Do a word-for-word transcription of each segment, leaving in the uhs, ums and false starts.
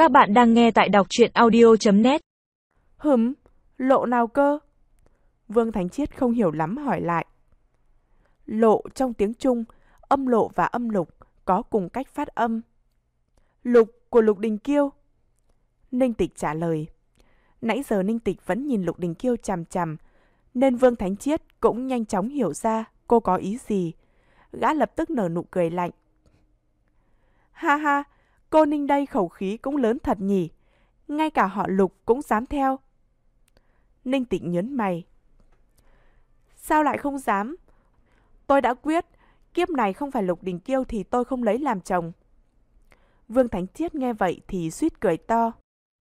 Các bạn đang nghe tại đọc truyện audio chấm net. Hửm, lộ nào cơ? Vương Thánh Chiết không hiểu lắm hỏi lại. Lộ trong tiếng Trung, âm lộ và âm lục có cùng cách phát âm. Lục của Lục Đình Kiêu. Ninh Tịch trả lời. Nãy giờ Ninh Tịch vẫn nhìn Lục Đình Kiêu chằm chằm, nên Vương Thánh Chiết cũng nhanh chóng hiểu ra cô có ý gì. Gã lập tức nở nụ cười lạnh. Ha ha, cô Ninh đây khẩu khí cũng lớn thật nhỉ. Ngay cả họ Lục cũng dám theo. Ninh Tịch nhớn mày. Sao lại không dám? Tôi đã quyết, kiếp này không phải Lục Đình Kiêu thì tôi không lấy làm chồng. Vương Thánh Chiết nghe vậy thì suýt cười to.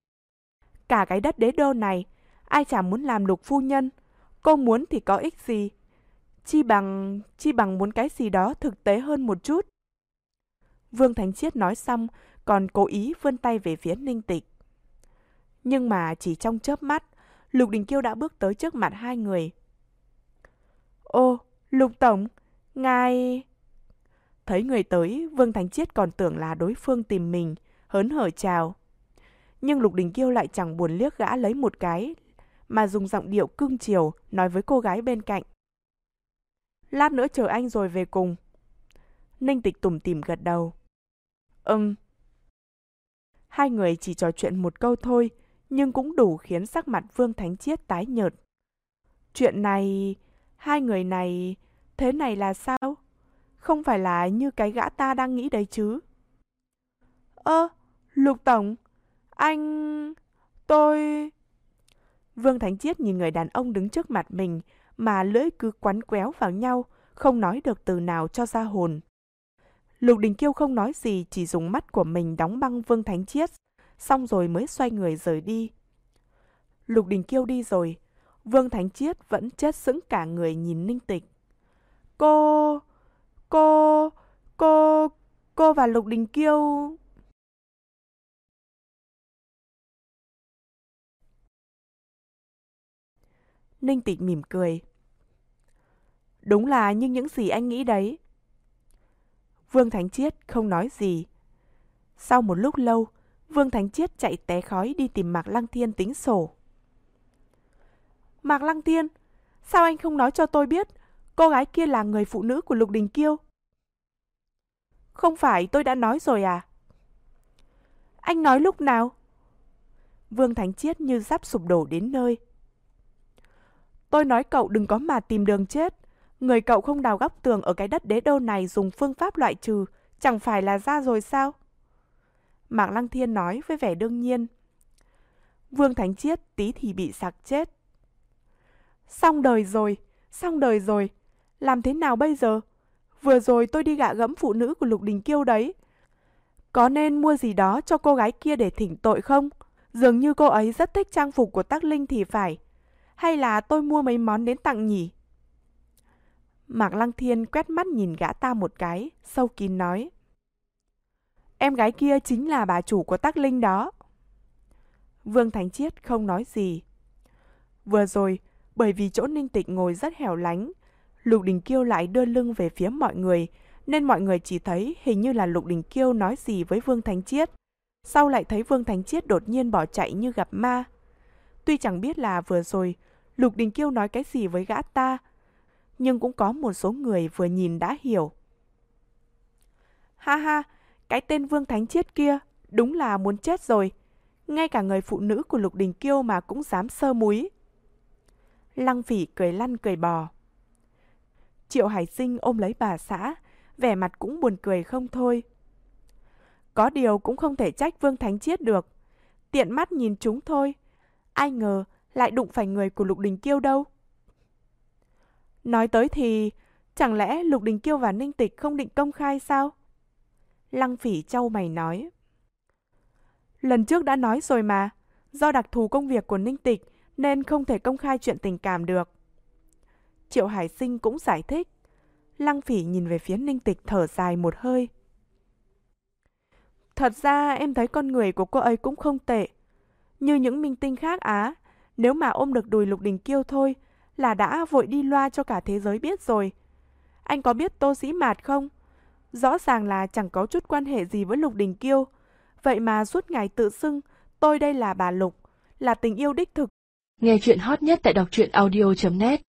Cả cái đất đế đô này, ai chả muốn làm Lục phu nhân. Cô muốn thì có ích gì? Chi bằng, chi bằng muốn cái gì đó thực tế hơn một chút. Vương Thánh Chiết nói xong, còn cố ý vươn tay về phía Ninh Tịch. Nhưng mà chỉ trong chớp mắt, Lục Đình Kiêu đã bước tới trước mặt hai người. Ô, Lục Tổng, ngài... Thấy người tới, Vương Thánh Chiết còn tưởng là đối phương tìm mình, hớn hở chào. Nhưng Lục Đình Kiêu lại chẳng buồn liếc gã lấy một cái, mà dùng giọng điệu cưng chiều nói với cô gái bên cạnh. Lát nữa chờ anh rồi về cùng. Ninh Tịch tủm tỉm gật đầu. Ừm. Hai người chỉ trò chuyện một câu thôi, nhưng cũng đủ khiến sắc mặt Vương Thánh Chiết tái nhợt. Chuyện này... Hai người này... Thế này là sao? Không phải là như cái gã ta đang nghĩ đấy chứ? Ơ, Lục Tổng, anh... Tôi... Vương Thánh Chiết nhìn người đàn ông đứng trước mặt mình mà lưỡi cứ quắn quéo vào nhau, không nói được từ nào cho ra hồn. Lục Đình Kiêu không nói gì, chỉ dùng mắt của mình đóng băng Vương Thánh Chiết, xong rồi mới xoay người rời đi. Lục Đình Kiêu đi rồi, Vương Thánh Chiết vẫn chết sững cả người nhìn Ninh Tịch. Cô... Cô... Cô... Cô và Lục Đình Kiêu... Ninh Tịch mỉm cười. Đúng là như những gì anh nghĩ đấy. Vương Thánh Chiết không nói gì. Sau một lúc lâu, Vương Thánh Chiết chạy té khói đi tìm Mạc Lăng Thiên tính sổ. Mạc Lăng Thiên, sao anh không nói cho tôi biết cô gái kia là người phụ nữ của Lục Đình Kiêu? Không phải tôi đã nói rồi à? Anh nói lúc nào? Vương Thánh Chiết như sắp sụp đổ đến nơi. Tôi nói cậu đừng có mà tìm đường chết. Người cậu không đào góc tường ở cái đất đế đô này dùng phương pháp loại trừ, chẳng phải là ra rồi sao? Mạc Lăng Thiên nói với vẻ đương nhiên. Vương Thánh Chiết tí thì bị sặc chết. Xong đời rồi, xong đời rồi. Làm thế nào bây giờ? Vừa rồi tôi đi gạ gẫm phụ nữ của Lục Đình Kiêu đấy. Có nên mua gì đó cho cô gái kia để thỉnh tội không? Dường như cô ấy rất thích trang phục của Tắc Linh thì phải. Hay là tôi mua mấy món đến tặng nhỉ? Mạc Lăng Thiên quét mắt nhìn gã ta một cái, sâu kín nói. Em gái kia chính là bà chủ của Tắc Linh đó. Vương Thánh Chiết không nói gì. Vừa rồi, bởi vì chỗ Ninh Tịch ngồi rất hẻo lánh, Lục Đình Kiêu lại đưa lưng về phía mọi người, nên mọi người chỉ thấy hình như là Lục Đình Kiêu nói gì với Vương Thánh Chiết. Sau lại thấy Vương Thánh Chiết đột nhiên bỏ chạy như gặp ma. Tuy chẳng biết là vừa rồi Lục Đình Kiêu nói cái gì với gã ta, nhưng cũng có một số người vừa nhìn đã hiểu. Ha ha, cái tên Vương Thánh Chiết kia đúng là muốn chết rồi. Ngay cả người phụ nữ của Lục Đình Kiêu mà cũng dám sơ múi. Lăng Phỉ cười lăn cười bò. Triệu Hải Sinh ôm lấy bà xã, vẻ mặt cũng buồn cười không thôi. Có điều cũng không thể trách Vương Thánh Chiết được. Tiện mắt nhìn chúng thôi. Ai ngờ lại đụng phải người của Lục Đình Kiêu đâu. Nói tới thì, chẳng lẽ Lục Đình Kiêu và Ninh Tịch không định công khai sao? Lăng Phỉ chau mày nói. Lần trước đã nói rồi mà, do đặc thù công việc của Ninh Tịch nên không thể công khai chuyện tình cảm được. Triệu Hải Sinh cũng giải thích. Lăng Phỉ nhìn về phía Ninh Tịch thở dài một hơi. Thật ra em thấy con người của cô ấy cũng không tệ. Như những minh tinh khác á, nếu mà ôm được đùi Lục Đình Kiêu thôi là đã vội đi loa cho cả thế giới biết rồi. Anh có biết Tô Sĩ Mạt không? Rõ ràng là chẳng có chút quan hệ gì với Lục Đình Kiêu. Vậy mà suốt ngày tự xưng, tôi đây là bà Lục, là tình yêu đích thực. Nghe chuyện hot nhất tại đọc truyện audio chấm net